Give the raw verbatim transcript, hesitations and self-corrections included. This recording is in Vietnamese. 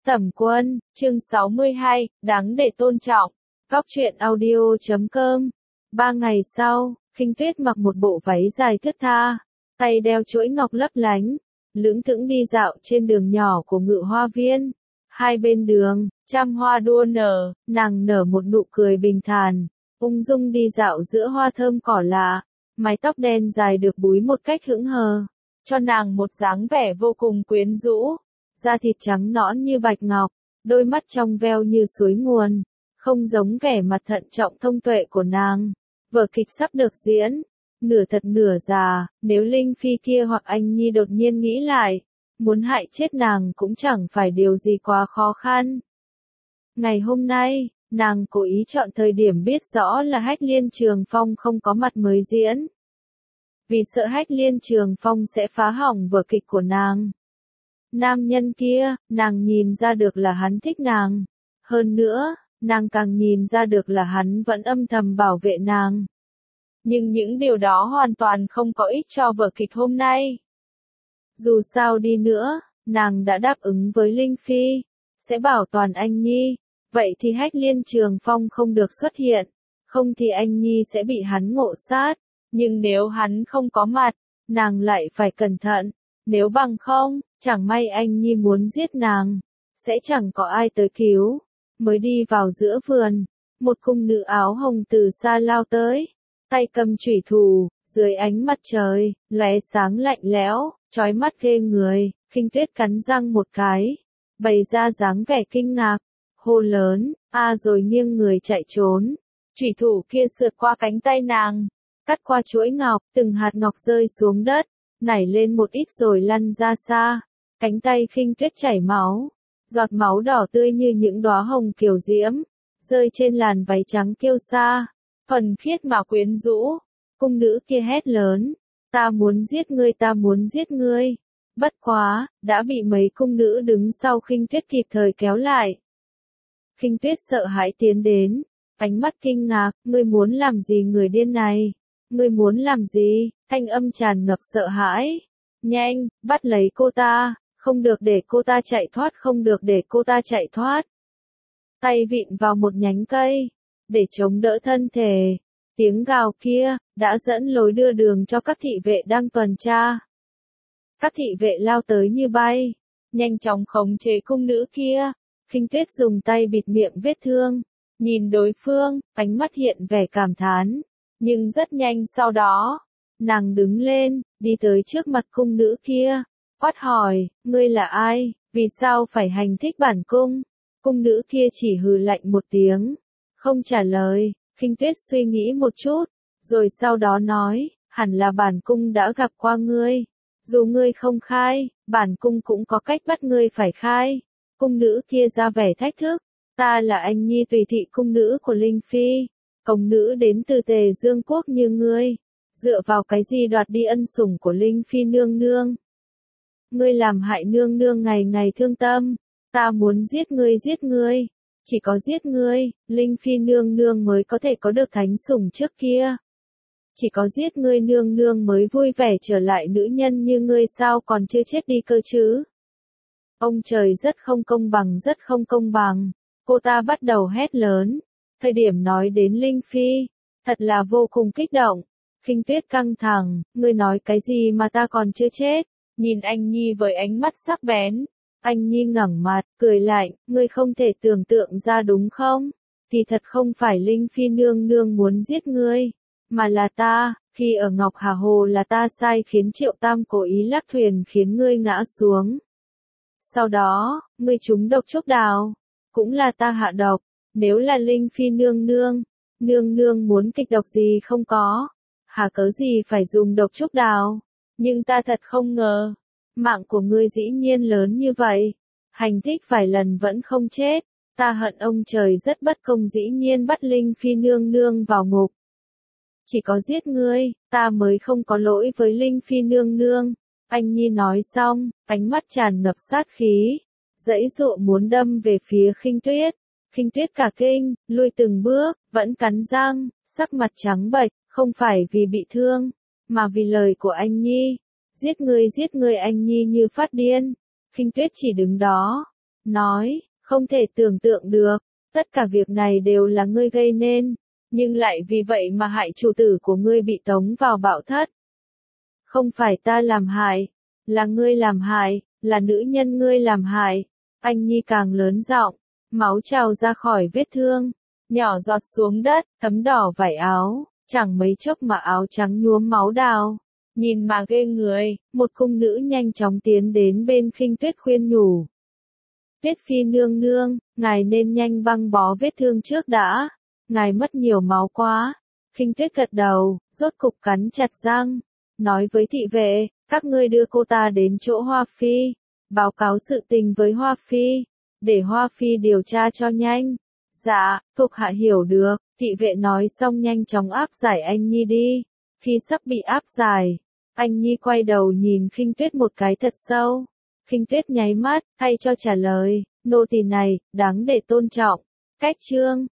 Tẩm Quân, chương sáu mươi hai, đáng để tôn trọng. Góc truyện audio chấm com. Ba ngày sau, Khinh Tuyết mặc một bộ váy dài thướt tha, tay đeo chuỗi ngọc lấp lánh, lững thững đi dạo trên đường nhỏ của Ngự Hoa Viên. Hai bên đường, trăm hoa đua nở, nàng nở một nụ cười bình thản, ung dung đi dạo giữa hoa thơm cỏ lạ, mái tóc đen dài được búi một cách hững hờ, cho nàng một dáng vẻ vô cùng quyến rũ. Da thịt trắng nõn như bạch ngọc, đôi mắt trong veo như suối nguồn, không giống vẻ mặt thận trọng thông tuệ của nàng. Vở kịch sắp được diễn, nửa thật nửa giả, nếu Linh Phi kia hoặc anh Nhi đột nhiên nghĩ lại, muốn hại chết nàng cũng chẳng phải điều gì quá khó khăn. Ngày hôm nay, nàng cố ý chọn thời điểm biết rõ là Hách Liên Trường Phong không có mặt mới diễn. Vì sợ Hách Liên Trường Phong sẽ phá hỏng vở kịch của nàng. Nam nhân kia, nàng nhìn ra được là hắn thích nàng. Hơn nữa, nàng càng nhìn ra được là hắn vẫn âm thầm bảo vệ nàng. Nhưng những điều đó hoàn toàn không có ích cho vở kịch hôm nay. Dù sao đi nữa, nàng đã đáp ứng với Linh Phi, sẽ bảo toàn anh Nhi, vậy thì Hách Liên Trường Phong không được xuất hiện, không thì anh Nhi sẽ bị hắn ngộ sát, nhưng nếu hắn không có mặt, nàng lại phải cẩn thận, nếu bằng không, chẳng may anh Nhi muốn giết nàng, sẽ chẳng có ai tới cứu. Mới đi vào giữa vườn, một cung nữ áo hồng từ xa lao tới, tay cầm chủy thủ, dưới ánh mặt trời, lóe sáng lạnh lẽo, chói mắt ghê người. Khinh Tuyết cắn răng một cái, bày ra dáng vẻ kinh ngạc, hô lớn, a rồi nghiêng người chạy trốn. Chủy thủ kia sượt qua cánh tay nàng, cắt qua chuỗi ngọc, từng hạt ngọc rơi xuống đất, nảy lên một ít rồi lăn ra xa. Cánh tay Khinh Tuyết chảy máu, giọt máu đỏ tươi như những đóa hồng kiều diễm, rơi trên làn váy trắng kiêu sa, thuần khiết mà quyến rũ. Cung nữ kia hét lớn, ta muốn giết ngươi, ta muốn giết ngươi. Bất quá, đã bị mấy cung nữ đứng sau Khinh Tuyết kịp thời kéo lại. Khinh Tuyết sợ hãi tiến đến, ánh mắt kinh ngạc, ngươi muốn làm gì người điên này? Ngươi muốn làm gì? Thanh âm tràn ngập sợ hãi. Nhanh, bắt lấy cô ta, không được để cô ta chạy thoát, không được để cô ta chạy thoát. Tay vịn vào một nhánh cây, để chống đỡ thân thể. Tiếng gào kia, đã dẫn lối đưa đường cho các thị vệ đang tuần tra. Các thị vệ lao tới như bay, nhanh chóng khống chế cung nữ kia. Khinh Tuyết dùng tay bịt miệng vết thương, nhìn đối phương, ánh mắt hiện vẻ cảm thán. Nhưng rất nhanh sau đó, nàng đứng lên, đi tới trước mặt cung nữ kia, quát hỏi, ngươi là ai, vì sao phải hành thích bản cung? Cung nữ kia chỉ hừ lạnh một tiếng, không trả lời. Khinh Tuyết suy nghĩ một chút, rồi sau đó nói, hẳn là bản cung đã gặp qua ngươi. Dù ngươi không khai, bản cung cũng có cách bắt ngươi phải khai. Cung nữ kia ra vẻ thách thức, ta là anh Nhi tùy thị cung nữ của Linh Phi, công nữ đến từ Tề Dương Quốc như ngươi, dựa vào cái gì đoạt đi ân sủng của Linh Phi nương nương? Ngươi làm hại nương nương ngày ngày thương tâm, ta muốn giết ngươi giết ngươi, chỉ có giết ngươi, Linh Phi nương nương mới có thể có được thánh sủng trước kia. Chỉ có giết ngươi nương nương mới vui vẻ trở lại nữ nhân như ngươi, sao còn chưa chết đi cơ chứ? Ông trời rất không công bằng, rất không công bằng. Cô ta bắt đầu hét lớn. Thời điểm nói đến Linh Phi, thật là vô cùng kích động. Khinh Tuyết căng thẳng, ngươi nói cái gì mà ta còn chưa chết? Nhìn anh Nhi với ánh mắt sắc bén. Anh Nhi ngẩng mặt, cười lạnh, ngươi không thể tưởng tượng ra đúng không? Thì thật không phải Linh Phi nương nương muốn giết ngươi, mà là ta, khi ở Ngọc Hà Hồ là ta sai khiến Triệu Tam cố ý lắc thuyền khiến ngươi ngã xuống. Sau đó, ngươi trúng độc trúc đào, cũng là ta hạ độc. Nếu là Linh Phi nương nương, nương nương muốn kịch độc gì không có, hà cớ gì phải dùng độc trúc đào? Nhưng ta thật không ngờ, mạng của ngươi dĩ nhiên lớn như vậy, hành thích vài lần vẫn không chết, ta hận ông trời rất bất công dĩ nhiên bắt Linh Phi nương nương vào ngục. Chỉ có giết ngươi, ta mới không có lỗi với Linh Phi nương nương. Anh Nhi nói xong, ánh mắt tràn ngập sát khí, giãy giụa muốn đâm về phía Khinh Tuyết. Khinh Tuyết cả kinh, lui từng bước, vẫn cắn răng, sắc mặt trắng bệch, không phải vì bị thương, mà vì lời của anh Nhi. Giết ngươi giết ngươi, anh Nhi như phát điên. Khinh Tuyết chỉ đứng đó, nói, không thể tưởng tượng được, tất cả việc này đều là ngươi gây nên, nhưng lại vì vậy mà hại chủ tử của ngươi bị tống vào bạo thất. Không phải ta làm hại, là ngươi làm hại, là nữ nhân ngươi làm hại. Anh Nhi càng lớn giọng, máu trào ra khỏi vết thương, nhỏ giọt xuống đất, thấm đỏ vải áo, chẳng mấy chốc mà áo trắng nhuốm máu đào. Nhìn mà ghê người, một cung nữ nhanh chóng tiến đến bên Khinh Tuyết khuyên nhủ. Tuyết Phi nương nương, ngài nên nhanh băng bó vết thương trước đã, ngài mất nhiều máu quá. Khinh Tuyết gật đầu, rốt cục cắn chặt răng, nói với thị vệ, các ngươi đưa cô ta đến chỗ Hoa Phi, báo cáo sự tình với Hoa Phi, để Hoa Phi điều tra cho nhanh. Dạ, thuộc hạ hiểu được, thị vệ nói xong nhanh chóng áp giải anh Nhi đi. Khi sắp bị áp giải, anh Nhi quay đầu nhìn Khinh Tuyết một cái thật sâu. Khinh Tuyết nháy mắt, thay cho trả lời, nô tỳ này, đáng để tôn trọng. Cách chương